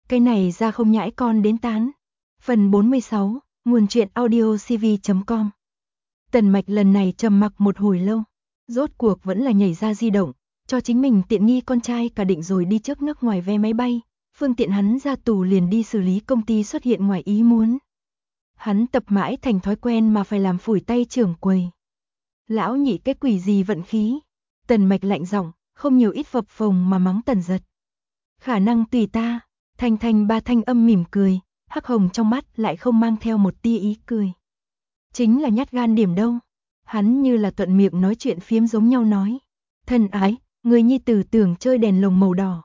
Cái này ra không nhãi con đến tán. Phần 46, nguồn truyện audio cv.com. Tần Mạch lần này trầm mặc một hồi lâu, rốt cuộc vẫn là nhảy ra di động, cho chính mình tiện nghi con trai cả định rồi đi trước nước ngoài vé máy bay, phương tiện hắn ra tù liền đi xử lý công ty xuất hiện ngoài ý muốn. Hắn tập mãi thành thói quen mà phải làm phủi tay trưởng quầy. Lão nhị cái quỷ gì vận khí. Tần Mạch lạnh giọng, không nhiều ít phập phồng mà mắng Tần Giật. Khả năng tùy ta. Thanh Thanh ba thanh âm mỉm cười, hắc hồng trong mắt lại không mang theo một tia ý cười. Chính là nhát gan điểm đâu. Hắn như là thuận miệng nói chuyện phiếm giống nhau nói. Thân ái, người nhi tử tưởng chơi đèn lồng màu đỏ.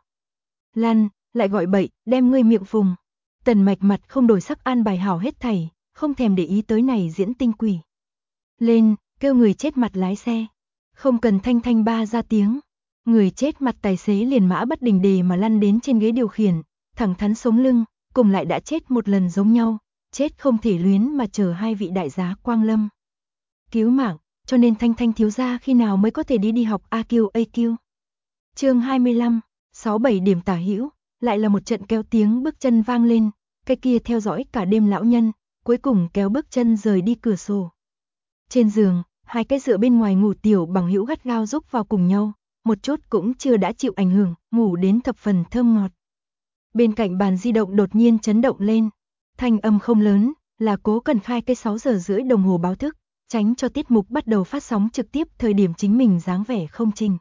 Lăn, lại gọi bậy, đem ngươi miệng phùng. Tần Mạch mặt không đổi sắc an bài hảo hết thảy, không thèm để ý tới này diễn tinh quỷ. Lên, kêu người chết mặt lái xe. Không cần Thanh Thanh ba ra tiếng. Người chết mặt tài xế liền mã bất đình đề mà lăn đến trên ghế điều khiển, thẳng thắn sống lưng, cùng lại đã chết một lần giống nhau, chết không thể luyến mà chờ hai vị đại giá quang lâm. Cứu mạng, cho nên Thanh Thanh thiếu gia khi nào mới có thể đi học AQ. Chương 25, 6-7 điểm tả hữu, lại là một trận kéo tiếng bước chân vang lên, cái kia theo dõi cả đêm lão nhân, cuối cùng kéo bước chân rời đi cửa sổ. Trên giường, hai cái dựa bên ngoài ngủ tiểu bằng hữu gắt gao rúc vào cùng nhau, một chút cũng chưa đã chịu ảnh hưởng, ngủ đến thập phần thơm ngọt. Bên cạnh bàn di động đột nhiên chấn động lên, thanh âm không lớn, là Cố Cần khai cái 6 giờ rưỡi đồng hồ báo thức, tránh cho tiết mục bắt đầu phát sóng trực tiếp thời điểm chính mình dáng vẻ không chỉnh.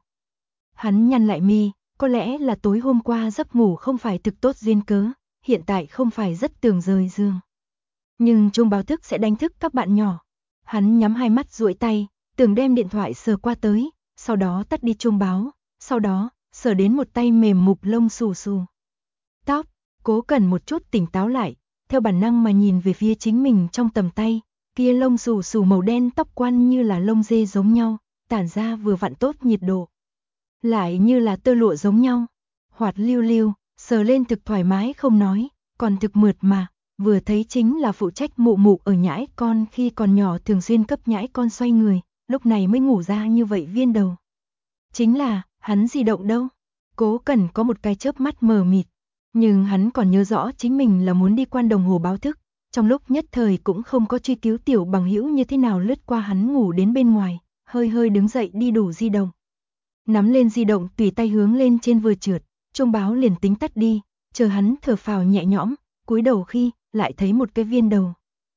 Hắn nhăn lại mi, có lẽ là tối hôm qua giấc ngủ không phải thực tốt duyên cớ, hiện tại không phải rất tưởng rời giường. Nhưng chuông báo thức sẽ đánh thức các bạn nhỏ. Hắn nhắm hai mắt duỗi tay, tưởng đem điện thoại sờ qua tới, sau đó tắt đi chuông báo, sau đó sờ đến một tay mềm mục lông xù xù. Tóc, Cố Cần một chút tỉnh táo lại, theo bản năng mà nhìn về phía chính mình trong tầm tay, kia lông xù xù màu đen tóc quăn như là lông dê giống nhau, tản ra vừa vặn tốt nhiệt độ. Lại như là tơ lụa giống nhau, hoạt lưu lưu, sờ lên thực thoải mái không nói, còn thực mượt mà, vừa thấy chính là phụ trách mụ mụ ở nhãi con khi còn nhỏ thường xuyên cấp nhãi con xoay người, lúc này mới ngủ ra như vậy viên đầu. Chính là, hắn di động đâu? Cố Cần có một cái chớp mắt mờ mịt, nhưng hắn còn nhớ rõ chính mình là muốn đi quan đồng hồ báo thức, trong lúc nhất thời cũng không có truy cứu tiểu bằng hữu như thế nào lướt qua hắn ngủ đến bên ngoài, hơi hơi đứng dậy đi đủ di động. Nắm lên di động tùy tay hướng lên trên vừa trượt, chuông báo liền tính tắt đi, chờ hắn thở phào nhẹ nhõm, cúi đầu khi lại thấy một cái viên đầu.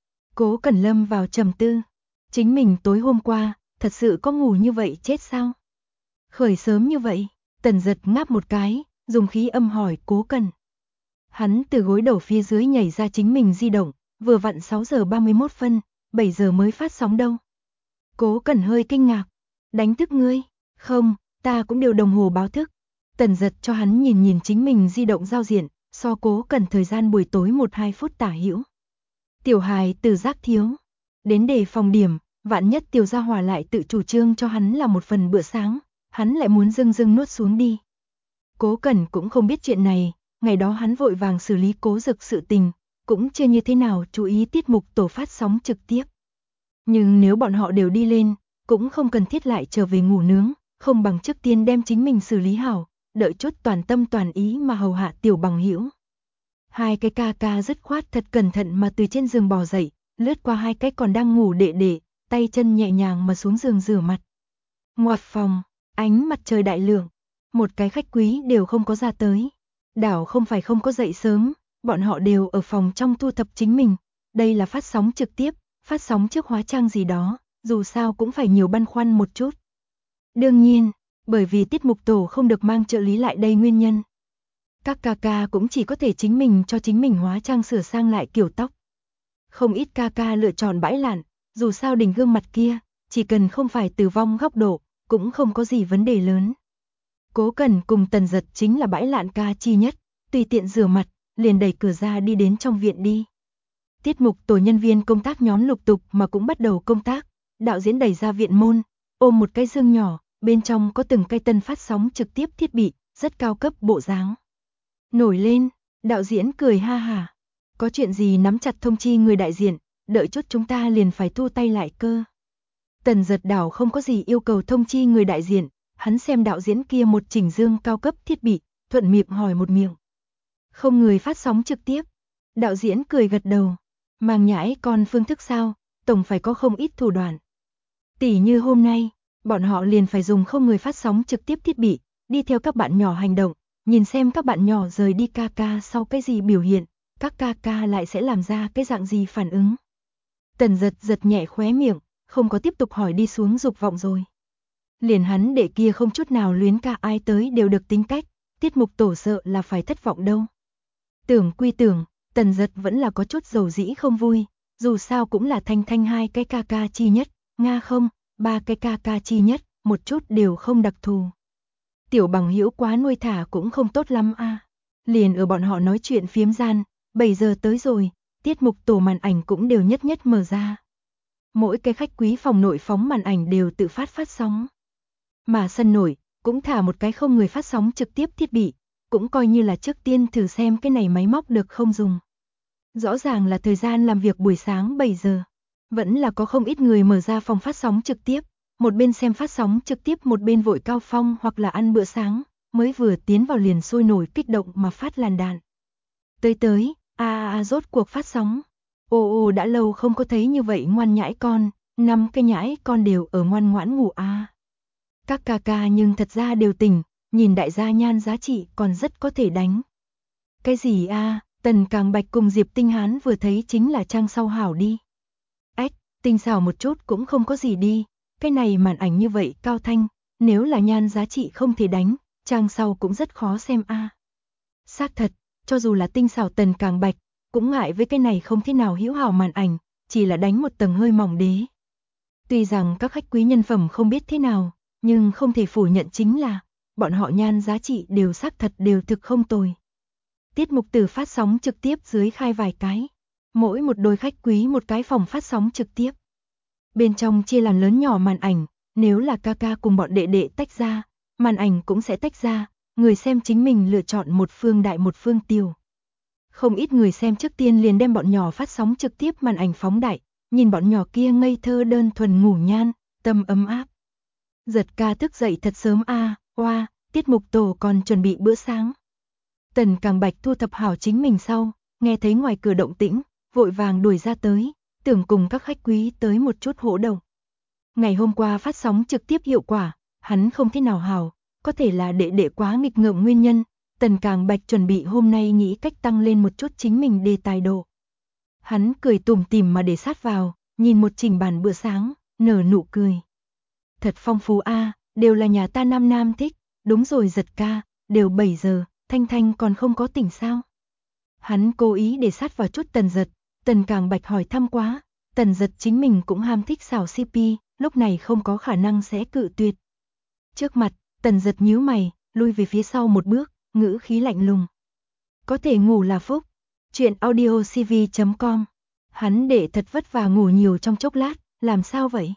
Cố Cẩn lâm vào trầm tư, chính mình tối hôm qua thật sự có ngủ như vậy chết sao? Khởi sớm như vậy, Tần Giật ngáp một cái, dùng khí âm hỏi Cố Cẩn. Hắn từ gối đầu phía dưới nhảy ra chính mình di động, vừa vặn 6 giờ 31 phân, 7 giờ mới phát sóng đâu. Cố Cẩn hơi kinh ngạc, đánh thức ngươi? Không, ta cũng điều đồng hồ báo thức. Tần Giật cho hắn nhìn nhìn chính mình di động giao diện, so Cố Cẩn thời gian buổi tối 1-2 phút tả hữu. Tiểu hài từ giác thiếu, đến đề phòng điểm, vạn nhất Tiểu Gia Hòa lại tự chủ trương cho hắn là một phần bữa sáng, hắn lại muốn dưng dưng nuốt xuống đi. Cố Cẩn cũng không biết chuyện này, ngày đó hắn vội vàng xử lý Cố Dực sự tình, cũng chưa như thế nào chú ý tiết mục tổ phát sóng trực tiếp. Nhưng nếu bọn họ đều đi lên, cũng không cần thiết lại trở về ngủ nướng, không bằng trước tiên đem chính mình xử lý hảo, đợi chút toàn tâm toàn ý mà hầu hạ tiểu bằng hữu. Hai cái ca ca dứt khoát thật cẩn thận mà từ trên giường bò dậy, lướt qua hai cái còn đang ngủ đệ đệ, tay chân nhẹ nhàng mà xuống giường rửa mặt. Ngoặt phòng, ánh mặt trời đại lượng, một cái khách quý đều không có ra tới. Đảo không phải không có dậy sớm, bọn họ đều ở phòng trong thu thập chính mình. Đây là phát sóng trực tiếp, phát sóng trước hóa trang gì đó, dù sao cũng phải nhiều băn khoăn một chút. Đương nhiên, bởi vì tiết mục tổ không được mang trợ lý lại đây nguyên nhân. Các ca ca cũng chỉ có thể chính mình cho chính mình hóa trang sửa sang lại kiểu tóc. Không ít ca ca lựa chọn bãi lạn, dù sao đỉnh gương mặt kia, chỉ cần không phải tử vong góc độ, cũng không có gì vấn đề lớn. Cố Cần cùng Tần Giật chính là bãi lạn ca chi nhất, tùy tiện rửa mặt, liền đẩy cửa ra đi đến trong viện đi. Tiết mục tổ nhân viên công tác nhóm lục tục mà cũng bắt đầu công tác, đạo diễn đẩy ra viện môn, ôm một cái dương nhỏ, bên trong có từng cây tân phát sóng trực tiếp thiết bị, rất cao cấp bộ dáng. Nổi lên, đạo diễn cười ha hả. Có chuyện gì nắm chặt thông chi người đại diện, đợi chút chúng ta liền phải thu tay lại cơ. Tần Giật đảo không có gì yêu cầu thông chi người đại diện, hắn xem đạo diễn kia một chỉnh dương cao cấp thiết bị, thuận miệng hỏi một miệng. Không người phát sóng trực tiếp. Đạo diễn cười gật đầu. Màng nhãi con phương thức sao, tổng phải có không ít thủ đoạn. Tỉ như hôm nay, bọn họ liền phải dùng không người phát sóng trực tiếp thiết bị, đi theo các bạn nhỏ hành động, nhìn xem các bạn nhỏ rời đi ca ca sau cái gì biểu hiện, các ca ca lại sẽ làm ra cái dạng gì phản ứng. Tần Giật giật nhẹ khóe miệng, không có tiếp tục hỏi đi xuống dục vọng rồi. Liền hắn đệ kia không chút nào luyến ca ai tới đều được tính cách, tiết mục tổ sợ là phải thất vọng đâu. Tưởng quy tưởng, Tần Giật vẫn là có chút dầu dĩ không vui, dù sao cũng là Thanh Thanh hai cái ca ca chi nhất, Nga không, ba cái ca ca chi nhất, một chút đều không đặc thù. Tiểu bằng hữu quá nuôi thả cũng không tốt lắm a. Liền ở bọn họ nói chuyện phiếm gian, 7 giờ tới rồi, tiết mục tổ màn ảnh cũng đều nhất nhất mở ra. Mỗi cái khách quý phòng nội phóng màn ảnh đều tự phát sóng. Mà sân nổi, cũng thả một cái không người phát sóng trực tiếp thiết bị, cũng coi như là trước tiên thử xem cái này máy móc được không dùng. Rõ ràng là thời gian làm việc buổi sáng 7 giờ. Vẫn là có không ít người mở ra phòng phát sóng trực tiếp, một bên xem phát sóng trực tiếp một bên vội cao phong hoặc là ăn bữa sáng, mới vừa tiến vào liền sôi nổi kích động mà phát làn đạn. Tới, rốt cuộc phát sóng. Ồ đã lâu không có thấy như vậy ngoan nhãi con, 5 cái nhãi con đều ở ngoan ngoãn ngủ a. Các ca ca nhưng thật ra đều tỉnh, nhìn đại gia nhan giá trị còn rất có thể đánh. Cái gì a? Tần Càng Bạch cùng Diệp Tinh Hán vừa thấy chính là trang sau hảo đi. Tinh xảo một chút cũng không có gì đi, cái này màn ảnh như vậy cao thanh, nếu là nhan giá trị không thể đánh, trang sau cũng rất khó xem a. Xác thật, cho dù là tinh xảo Tần Càng Bạch, cũng ngại với cái này không thế nào hữu hảo màn ảnh, chỉ là đánh một tầng hơi mỏng đế. Tuy rằng các khách quý nhân phẩm không biết thế nào, nhưng không thể phủ nhận chính là, bọn họ nhan giá trị đều xác thật đều thực không tồi. Tiết mục từ phát sóng trực tiếp dưới khai vài cái. Mỗi một đôi khách quý một cái phòng phát sóng trực tiếp. Bên trong chia làm lớn nhỏ màn ảnh, nếu là ca ca cùng bọn đệ đệ tách ra, màn ảnh cũng sẽ tách ra, người xem chính mình lựa chọn một phương đại một phương tiểu. Không ít người xem trước tiên liền đem bọn nhỏ phát sóng trực tiếp màn ảnh phóng đại, nhìn bọn nhỏ kia ngây thơ đơn thuần ngủ nhan, tâm ấm áp. Giật ca thức dậy thật sớm tiết mục tổ còn chuẩn bị bữa sáng. Tần Càng Bạch thu thập hảo chính mình sau, nghe thấy ngoài cửa động tĩnh, vội vàng đuổi ra tới, tưởng cùng các khách quý tới một chút hỗ động. Ngày hôm qua phát sóng trực tiếp hiệu quả, hắn không thế nào hảo, có thể là đệ quá nghịch ngợm nguyên nhân, Tần Càng Bạch chuẩn bị hôm nay nghĩ cách tăng lên một chút chính mình đề tài độ. Hắn cười tủm tỉm mà để sát vào, nhìn một trình bàn bữa sáng, nở nụ cười. Thật phong phú a, đều là nhà ta nam thích, đúng rồi Giật ca, đều 7 giờ, Thanh Thanh còn không có tỉnh sao? Hắn cố ý để sát vào chút Tần Giật, Tần Càng Bạch hỏi thăm quá, Tần Giật chính mình cũng ham thích xảo CP, lúc này không có khả năng sẽ cự tuyệt. Trước mặt, Tần Giật nhíu mày, lui về phía sau một bước, ngữ khí lạnh lùng. Có thể ngủ là phúc. Chuyện audiocv.com. Hắn để thật vất vả ngủ nhiều trong chốc lát, làm sao vậy?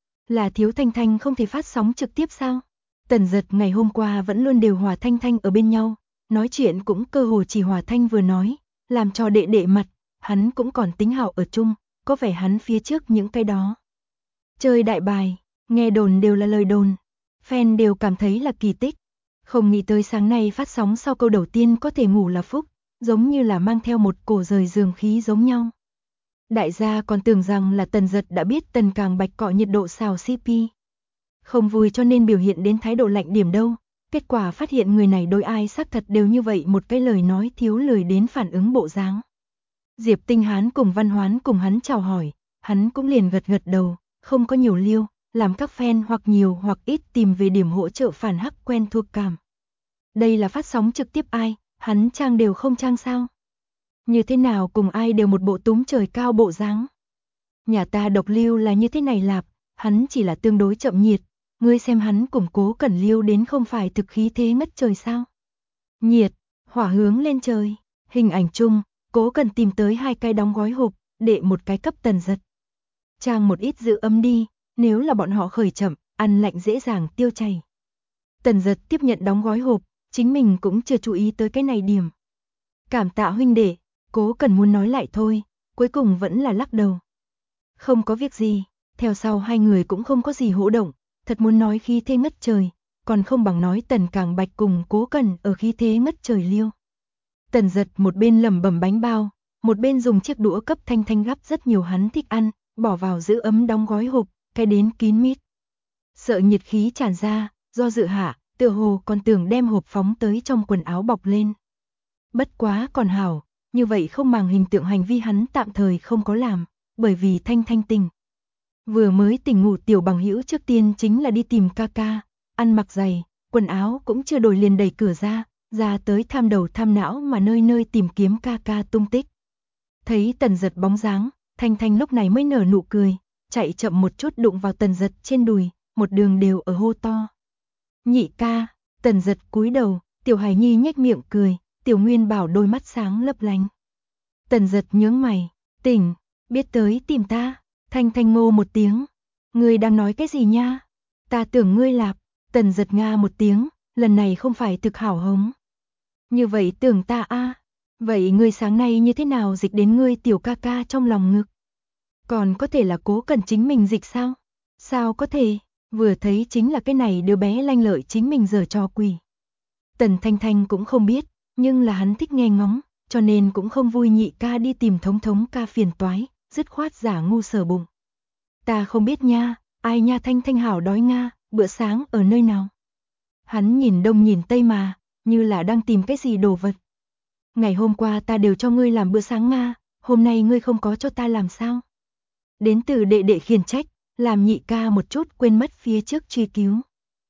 Là thiếu Thanh Thanh không thể phát sóng trực tiếp sao? Tần Giật ngày hôm qua vẫn luôn đều hòa Thanh Thanh ở bên nhau, nói chuyện cũng cơ hồ chỉ hòa Thanh vừa nói, làm cho đệ mặt, hắn cũng còn tính hảo ở chung, có vẻ hắn phía trước những cái đó. Chơi đại bài, nghe đồn đều là lời đồn, fan đều cảm thấy là kỳ tích. Không nghĩ tới sáng nay phát sóng sau câu đầu tiên có thể ngủ là phúc, giống như là mang theo một cổ rời giường khí giống nhau. Đại gia còn tưởng rằng là Tần Giật đã biết Tần Càng Bạch cọ nhiệt độ xào CP. Không vui cho nên biểu hiện đến thái độ lạnh điểm đâu, kết quả phát hiện người này đối ai xác thật đều như vậy một cái lời nói thiếu lời đến phản ứng bộ dáng. Diệp Tinh Hán cùng Văn Hoán cùng hắn chào hỏi, hắn cũng liền gật đầu, không có nhiều liêu, làm các fan hoặc nhiều hoặc ít tìm về điểm hỗ trợ phản hắc quen thuộc cảm. Đây là phát sóng trực tiếp ai, hắn trang đều không trang sao? Như thế nào cùng ai đều một bộ túm trời cao bộ dáng. Nhà ta độc lưu là như thế này lạp, hắn chỉ là tương đối chậm nhiệt, ngươi xem hắn cùng Cố Cẩn lưu đến không phải thực khí thế ngất trời sao? Nhiệt, hỏa hướng lên trời, hình ảnh chung, Cố Cẩn tìm tới 2 cái đóng gói hộp, đệ một cái cấp Tần Giật. Trang một ít giữ ấm đi, nếu là bọn họ khởi chậm, ăn lạnh dễ dàng tiêu chảy. Tần Giật tiếp nhận đóng gói hộp, chính mình cũng chưa chú ý tới cái này điểm. Cảm tạ huynh đệ, Cố Cẩn muốn nói lại thôi, cuối cùng vẫn là lắc đầu. Không có việc gì, theo sau hai người cũng không có gì hỗ động, thật muốn nói khí thế ngất trời, còn không bằng nói Tần Càng Bạch cùng Cố Cẩn ở khí thế ngất trời liêu. Tần Giật một bên lẩm bẩm bánh bao, một bên dùng chiếc đũa cấp Thanh Thanh gắp rất nhiều hắn thích ăn, bỏ vào giữ ấm đóng gói hộp, cái đến kín mít. Sợ nhiệt khí tràn ra, do dự hạ, tựa hồ còn tưởng đem hộp phóng tới trong quần áo bọc lên. Bất quá còn hảo, như vậy không màng hình tượng hành vi hắn tạm thời không có làm, bởi vì Thanh Thanh tỉnh. Vừa mới tỉnh ngủ tiểu bằng hữu trước tiên chính là đi tìm ca ca, ăn mặc giày, quần áo cũng chưa đổi liền đẩy cửa ra tới tham đầu tham não mà nơi nơi tìm kiếm ca ca tung tích. Thấy Tần Giật bóng dáng, Thanh Thanh lúc này mới nở nụ cười, chạy chậm một chút đụng vào Tần Giật trên đùi, một đường đều ở hô to. Nhị ca, Tần Giật cúi đầu, tiểu Hải Nhi nhếch miệng cười, tiểu Nguyên Bảo đôi mắt sáng lấp lánh. Tần Giật nhướng mày, tỉnh, biết tới tìm ta. Thanh Thanh ngô một tiếng, ngươi đang nói cái gì nha? Ta tưởng ngươi lạp. Tần Giật nga một tiếng, lần này không phải thực hảo hống. Như vậy tưởng ta a, vậy ngươi sáng nay như thế nào dịch đến ngươi tiểu ca ca trong lòng ngực? Còn có thể là Cố Cẩn chính mình dịch sao? Sao có thể, vừa thấy chính là cái này đứa bé lanh lợi chính mình giở trò quỷ. Tần Thanh Thanh cũng không biết, nhưng là hắn thích nghe ngóng, cho nên cũng không vui nhị ca đi tìm thống thống ca phiền toái, dứt khoát giả ngu sờ bụng. Ta không biết nha, ai nha Thanh Thanh hảo đói nga, bữa sáng ở nơi nào? Hắn nhìn đông nhìn tây mà, như là đang tìm cái gì đồ vật. Ngày hôm qua ta đều cho ngươi làm bữa sáng nga, hôm nay ngươi không có cho ta làm sao? Đến từ đệ đệ khiển trách, làm nhị ca một chút quên mất phía trước truy cứu.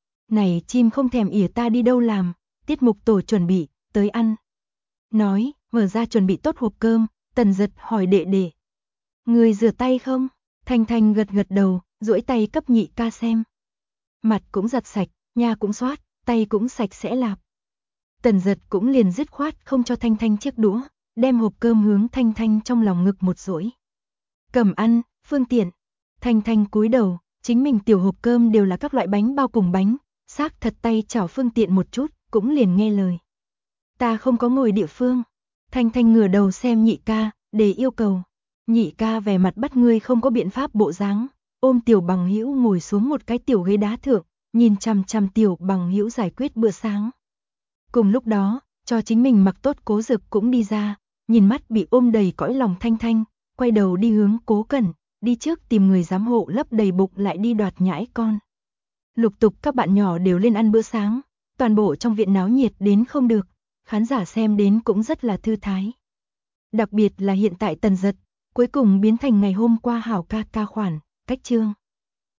Này chim không thèm ỉa ta đi đâu làm, tiết mục tổ chuẩn bị, tới ăn. Nói, mở ra chuẩn bị tốt hộp cơm, Tần Giật hỏi đệ đệ. Ngươi rửa tay không? Thanh Thanh gật gật đầu, duỗi tay cấp nhị ca xem. Mặt cũng giặt sạch, nha cũng xoát, tay cũng sạch sẽ lạp. Tần Giật cũng liền dứt khoát không cho Thanh Thanh chiếc đũa, đem hộp cơm hướng Thanh Thanh trong lòng ngực một duỗi. Cầm ăn, phương tiện. Thanh Thanh cúi đầu, chính mình tiểu hộp cơm đều là các loại bánh bao cùng bánh, xác thật tay chảo phương tiện một chút, cũng liền nghe lời. Ta không có ngồi địa phương. Thanh Thanh ngửa đầu xem nhị ca, để yêu cầu. Nhị ca vẻ mặt bắt ngươi không có biện pháp bộ dáng, ôm tiểu bằng hữu ngồi xuống một cái tiểu ghế đá thượng, nhìn chằm chằm tiểu bằng hữu giải quyết bữa sáng. Cùng lúc đó, cho chính mình mặc tốt Cố Dực cũng đi ra, nhìn mắt bị ôm đầy cõi lòng Thanh Thanh, quay đầu đi hướng Cố Cẩn, đi trước tìm người giám hộ lấp đầy bụng lại đi đoạt nhãi con. Lục tục các bạn nhỏ đều lên ăn bữa sáng, toàn bộ trong viện náo nhiệt đến không được, khán giả xem đến cũng rất là thư thái. Đặc biệt là hiện tại Tần Giật, cuối cùng biến thành ngày hôm qua hảo ca ca khoản, cách chương.